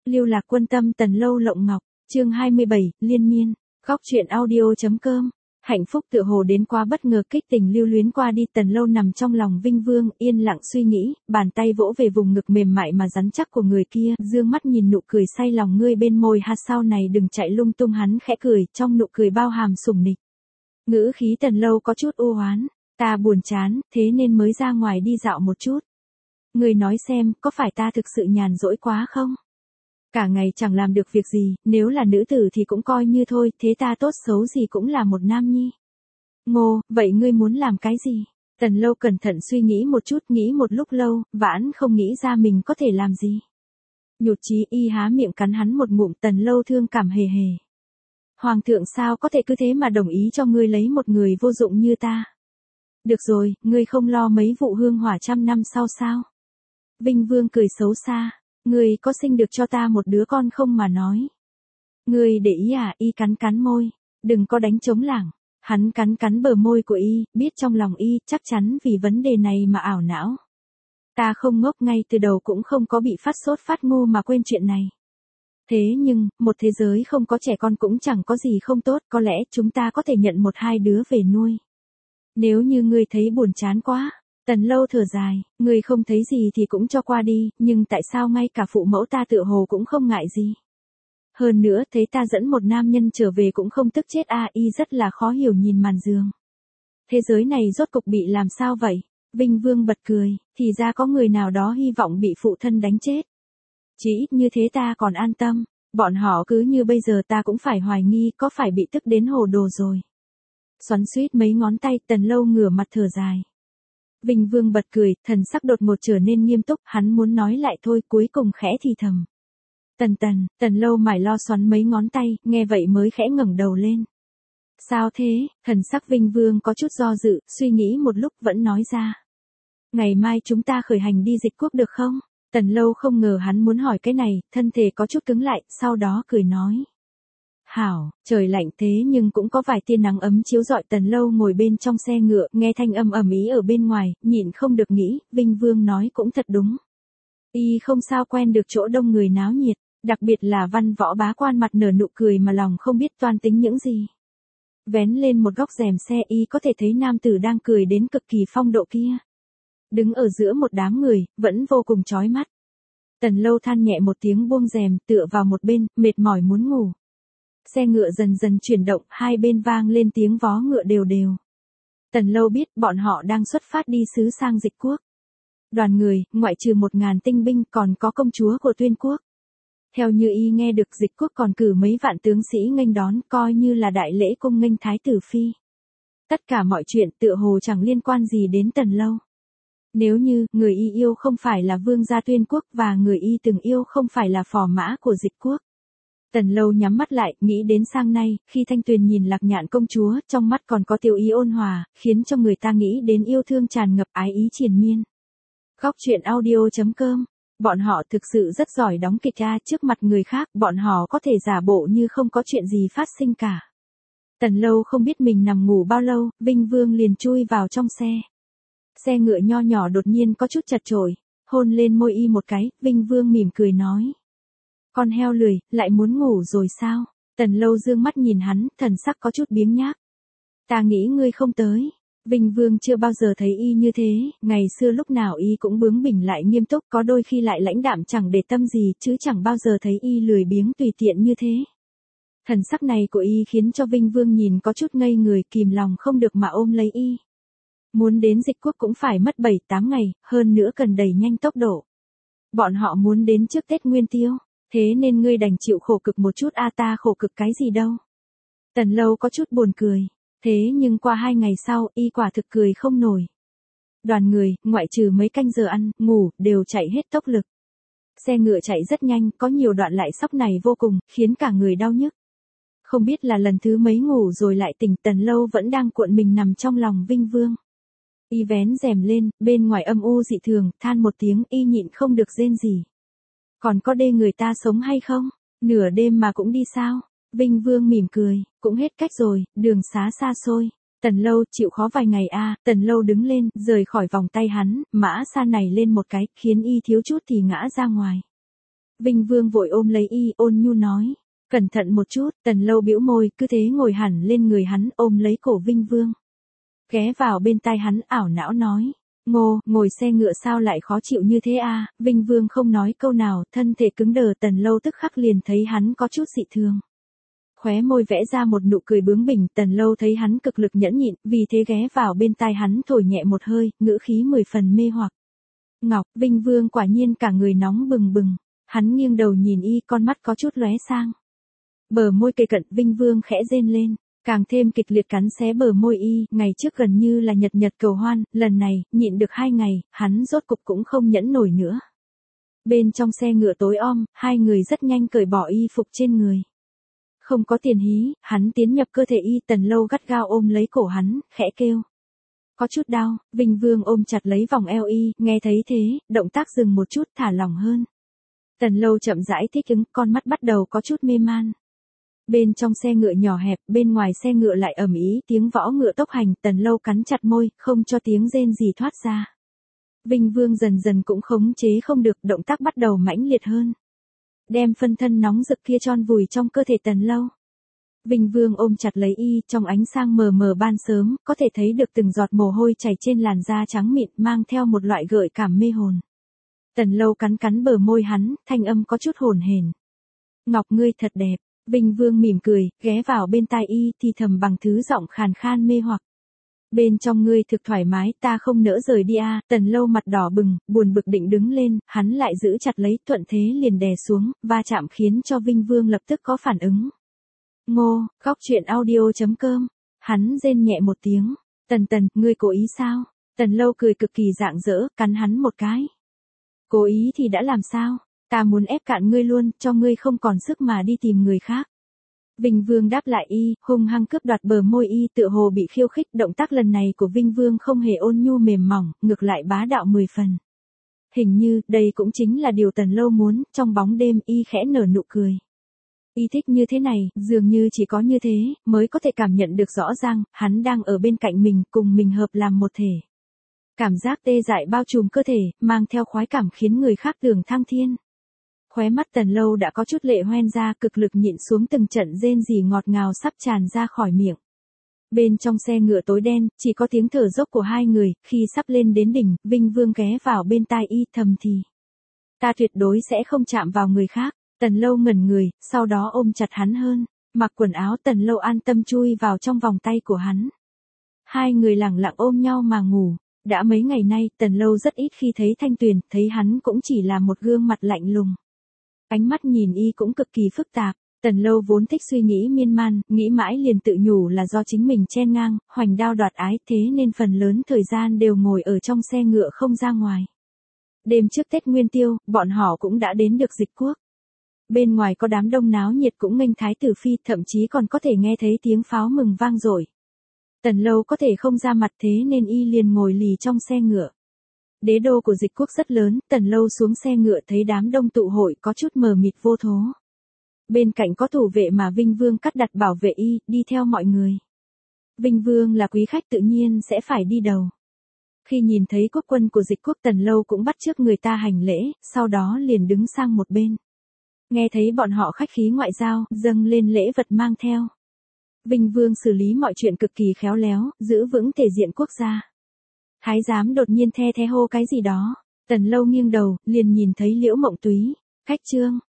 Lưu Lạc Quân Tâm Tần Lâu Lộng Ngọc, chương 27, liên miên, góc truyện audio.com. Hạnh phúc tựa hồ đến quá bất ngờ, kích tình lưu luyến qua đi. Tần Lâu nằm trong lòng Vinh Vương, yên lặng suy nghĩ, bàn tay vỗ về vùng ngực mềm mại mà rắn chắc của người kia, dương mắt nhìn nụ cười say lòng ngươi bên môi. Ha, sau này đừng chạy lung tung. Hắn khẽ cười, trong nụ cười bao hàm sủng nịch. Ngữ khí Tần Lâu có chút u oán, ta buồn chán, thế nên mới ra ngoài đi dạo một chút. Ngươi nói xem, có phải ta thực sự nhàn rỗi quá không? Cả ngày chẳng làm được việc gì, nếu là nữ tử thì cũng coi như thôi, thế ta tốt xấu gì cũng là một nam nhi. Ngô, vậy ngươi muốn làm cái gì? Tần Lâu cẩn thận suy nghĩ một chút, nghĩ một lúc lâu, vãn không nghĩ ra mình có thể làm gì. Nhụt chí y há miệng cắn hắn một ngụm. Tần Lâu thương cảm hề hề. Hoàng thượng sao có thể cứ thế mà đồng ý cho ngươi lấy một người vô dụng như ta? Được rồi, ngươi không lo mấy vụ hương hỏa 100 năm sau sao? Vinh Vương cười xấu xa. Ngươi có sinh được cho ta một đứa con không mà nói? Ngươi để ý à? Y cắn cắn môi. Đừng có đánh trống lảng. Hắn cắn cắn bờ môi của y, biết trong lòng y chắc chắn vì vấn đề này mà ảo não. Ta không ngốc, ngay từ đầu cũng không có bị phát sốt phát ngu mà quên chuyện này. Thế nhưng, một thế giới không có trẻ con cũng chẳng có gì không tốt, có lẽ chúng ta có thể nhận một hai đứa về nuôi. Nếu như ngươi thấy buồn chán quá. Tần Lâu thở dài, ngươi không thấy gì thì cũng cho qua đi, nhưng tại sao ngay cả phụ mẫu ta tựa hồ cũng không ngại gì. Hơn nữa, thấy ta dẫn một nam nhân trở về cũng không tức chết à? Y rất là khó hiểu nhìn màn giường. Thế giới này rốt cục bị làm sao vậy? Vinh Vương bật cười, thì ra có người nào đó hy vọng bị phụ thân đánh chết. Chỉ ít như thế ta còn an tâm, bọn họ cứ như bây giờ ta cũng phải hoài nghi có phải bị tức đến hồ đồ rồi. Xoắn xuýt mấy ngón tay, Tần Lâu ngửa mặt thở dài. Vinh Vương bật cười, thần sắc đột ngột trở nên nghiêm túc, hắn muốn nói lại thôi, cuối cùng khẽ thì thầm. Tần Lâu mải lo xoắn mấy ngón tay, nghe vậy mới khẽ ngẩng đầu lên. Sao thế? Thần sắc Vinh Vương có chút do dự, suy nghĩ một lúc vẫn nói ra. Ngày mai chúng ta khởi hành đi dịch quốc được không? Tần Lâu không ngờ hắn muốn hỏi cái này, thân thể có chút cứng lại, sau đó cười nói. Hảo, trời lạnh thế nhưng cũng có vài tia nắng ấm chiếu rọi. Tần Lâu ngồi bên trong xe ngựa, nghe thanh âm ầm ĩ ở bên ngoài, nhịn không được nghĩ, Vinh Vương nói cũng thật đúng. Y không sao quen được chỗ đông người náo nhiệt, đặc biệt là Văn Võ bá quan mặt nở nụ cười mà lòng không biết toan tính những gì. Vén lên một góc rèm xe, y có thể thấy nam tử đang cười đến cực kỳ phong độ kia. Đứng ở giữa một đám người, vẫn vô cùng chói mắt. Tần Lâu than nhẹ một tiếng buông rèm, tựa vào một bên, mệt mỏi muốn ngủ. Xe ngựa dần dần chuyển động, hai bên vang lên tiếng vó ngựa đều đều. Tần Lâu biết bọn họ đang xuất phát đi xứ sang dịch quốc. Đoàn người, ngoại trừ 1000 tinh binh còn có công chúa của Tuyên quốc. Theo như y nghe được dịch quốc còn cử mấy vạn tướng sĩ nghênh đón, coi như là đại lễ cung nghênh thái tử phi. Tất cả mọi chuyện tựa hồ chẳng liên quan gì đến Tần Lâu. Nếu như, người y yêu không phải là vương gia Tuyên quốc và người y từng yêu không phải là phò mã của dịch quốc. Tần Lâu nhắm mắt lại, nghĩ đến sang nay, khi Thanh Tuyền nhìn Lạc Nhạn công chúa, trong mắt còn có tiêu ý ôn hòa, khiến cho người ta nghĩ đến yêu thương tràn ngập, ái ý triền miên. Góc truyện audio.com. Bọn họ thực sự rất giỏi đóng kịch a, trước mặt người khác, bọn họ có thể giả bộ như không có chuyện gì phát sinh cả. Tần Lâu không biết mình nằm ngủ bao lâu, Vinh Vương liền chui vào trong xe. Xe ngựa nho nhỏ đột nhiên có chút chật chội, hôn lên môi y một cái, Vinh Vương mỉm cười nói. Con heo lười, lại muốn ngủ rồi sao? Tần Lâu dương mắt nhìn hắn, thần sắc có chút biếng nhác. Ta nghĩ ngươi không tới. Vinh Vương chưa bao giờ thấy y như thế, ngày xưa lúc nào y cũng bướng bỉnh lại nghiêm túc, có đôi khi lại lãnh đạm chẳng để tâm gì, chứ chẳng bao giờ thấy y lười biếng tùy tiện như thế. Thần sắc này của y khiến cho Vinh Vương nhìn có chút ngây người, kìm lòng không được mà ôm lấy y. Muốn đến dịch quốc cũng phải mất 7-8 ngày, hơn nữa cần đẩy nhanh tốc độ. Bọn họ muốn đến trước Tết Nguyên Tiêu, thế nên ngươi đành chịu khổ cực một chút a. Ta khổ cực cái gì đâu. Tần Lâu có chút buồn cười, thế nhưng qua 2 ngày sau, y quả thực cười không nổi. Đoàn người, ngoại trừ mấy canh giờ ăn, ngủ, đều chạy hết tốc lực. Xe ngựa chạy rất nhanh, có nhiều đoạn lại sóc này vô cùng, khiến cả người đau nhức. Không biết là lần thứ mấy ngủ rồi lại tỉnh. Tần Lâu vẫn đang cuộn mình nằm trong lòng Vinh Vương. Y vén rèm lên, bên ngoài âm u dị thường, than một tiếng, y nhịn không được rên gì. Còn có đê người ta sống hay không? Nửa đêm mà cũng đi sao? Vinh Vương mỉm cười, cũng hết cách rồi, đường xá xa xôi. Tần Lâu chịu khó vài ngày a. Tần Lâu đứng lên, rời khỏi vòng tay hắn, mã xa này lên một cái, khiến y thiếu chút thì ngã ra ngoài. Vinh Vương vội ôm lấy y, ôn nhu nói. Cẩn thận một chút, Tần Lâu bĩu môi, cứ thế ngồi hẳn lên người hắn, ôm lấy cổ Vinh Vương. Ghé vào bên tai hắn, ảo não nói. Ngô, ngồi xe ngựa sao lại khó chịu như thế à? Vinh Vương không nói câu nào, thân thể cứng đờ. Tần Lâu tức khắc liền thấy hắn có chút dị thường. Khóe môi vẽ ra một nụ cười bướng bỉnh. Tần Lâu thấy hắn cực lực nhẫn nhịn, vì thế ghé vào bên tai hắn thổi nhẹ một hơi, ngữ khí 10 phần mê hoặc. Ngọc, Vinh Vương quả nhiên cả người nóng bừng bừng. Hắn nghiêng đầu nhìn y, con mắt có chút lóe sang. Bờ môi kề cận, Vinh Vương khẽ rên lên, càng thêm kịch liệt cắn xé bờ môi y. Ngày trước gần như là nhật nhật cầu hoan, lần này, nhịn được 2 ngày, hắn rốt cục cũng không nhẫn nổi nữa. Bên trong xe ngựa tối om, hai người rất nhanh cởi bỏ y phục trên người. Không có tiền hí, hắn tiến nhập cơ thể y. Tần Lâu gắt gao ôm lấy cổ hắn, khẽ kêu. Có chút đau. Vinh Vương ôm chặt lấy vòng eo y, nghe thấy thế, động tác dừng một chút, thả lỏng hơn. Tần Lâu chậm rãi thích ứng, con mắt bắt đầu có chút mê man. Bên trong xe ngựa nhỏ hẹp, bên ngoài xe ngựa lại ầm ĩ tiếng võ ngựa tốc hành. Tần Lâu cắn chặt môi, không cho tiếng rên gì thoát ra. Vinh Vương dần dần cũng khống chế không được, động tác bắt đầu mãnh liệt hơn. Đem phân thân nóng rực kia tròn vùi trong cơ thể Tần Lâu. Vinh Vương ôm chặt lấy y, trong ánh sáng mờ mờ ban sớm, có thể thấy được từng giọt mồ hôi chảy trên làn da trắng mịn, mang theo một loại gợi cảm mê hồn. Tần Lâu cắn cắn bờ môi hắn, thanh âm có chút hồn hển. Ngọc ngươi thật đẹp. Vinh Vương mỉm cười, ghé vào bên tai y, thì thầm bằng thứ giọng khàn khan mê hoặc. Bên trong ngươi thực thoải mái, ta không nỡ rời đi à? Tần Lâu mặt đỏ bừng, buồn bực định đứng lên, hắn lại giữ chặt lấy, thuận thế liền đè xuống, va chạm khiến cho Vinh Vương lập tức có phản ứng. Ngô, góc truyện audio.com. Hắn rên nhẹ một tiếng. Tần, ngươi cố ý sao? Tần Lâu cười cực kỳ rạng rỡ, cắn hắn một cái. Cố ý thì đã làm sao? Ta muốn ép cạn ngươi luôn, cho ngươi không còn sức mà đi tìm người khác. Vinh Vương đáp lại y, hung hăng cướp đoạt bờ môi y, tựa hồ bị khiêu khích. Động tác lần này của Vinh Vương không hề ôn nhu mềm mỏng, ngược lại bá đạo 10 phần. Hình như, đây cũng chính là điều Tần Lâu muốn. Trong bóng đêm, y khẽ nở nụ cười. Y thích như thế này, dường như chỉ có như thế, mới có thể cảm nhận được rõ ràng, hắn đang ở bên cạnh mình, cùng mình hợp làm một thể. Cảm giác tê dại bao trùm cơ thể, mang theo khoái cảm khiến người khác tưởng thăng thiên. Khóe mắt Tần Lâu đã có chút lệ hoen ra, cực lực nhịn xuống từng trận rên rỉ ngọt ngào sắp tràn ra khỏi miệng. Bên trong xe ngựa tối đen, chỉ có tiếng thở dốc của hai người. Khi sắp lên đến đỉnh, Vinh Vương ghé vào bên tai y, thầm thì. Ta tuyệt đối sẽ không chạm vào người khác. Tần Lâu ngẩn người, sau đó ôm chặt hắn hơn. Mặc quần áo, Tần Lâu an tâm chui vào trong vòng tay của hắn. Hai người lặng lặng ôm nhau mà ngủ. Đã mấy ngày nay, Tần Lâu rất ít khi thấy Thanh Tuyền, thấy hắn cũng chỉ là một gương mặt lạnh lùng. Ánh mắt nhìn y cũng cực kỳ phức tạp. Tần Lâu vốn thích suy nghĩ miên man, nghĩ mãi liền tự nhủ là do chính mình chen ngang, hoành đao đoạt ái, thế nên phần lớn thời gian đều ngồi ở trong xe ngựa không ra ngoài. Đêm trước Tết Nguyên Tiêu, bọn họ cũng đã đến được Dịch Quốc. Bên ngoài có đám đông náo nhiệt cũng nghênh Thái tử phi, thậm chí còn có thể nghe thấy tiếng pháo mừng vang dội. Tần Lâu có thể không ra mặt, thế nên y liền ngồi lì trong xe ngựa. Đế đô của Dịch Quốc rất lớn, Tần Lâu xuống xe ngựa thấy đám đông tụ hội có chút mờ mịt vô thố. Bên cạnh có thủ vệ mà Vinh Vương cắt đặt bảo vệ y, đi theo mọi người. Vinh Vương là quý khách tự nhiên sẽ phải đi đầu. Khi nhìn thấy quốc quân của Dịch Quốc, Tần Lâu cũng bắt chước người ta hành lễ, sau đó liền đứng sang một bên. Nghe thấy bọn họ khách khí ngoại giao, dâng lên lễ vật mang theo. Vinh Vương xử lý mọi chuyện cực kỳ khéo léo, giữ vững thể diện quốc gia. Thái giám đột nhiên the hô cái gì đó. Tần Lâu nghiêng đầu, liền nhìn thấy Liễu Mộng Túy. Khách trương,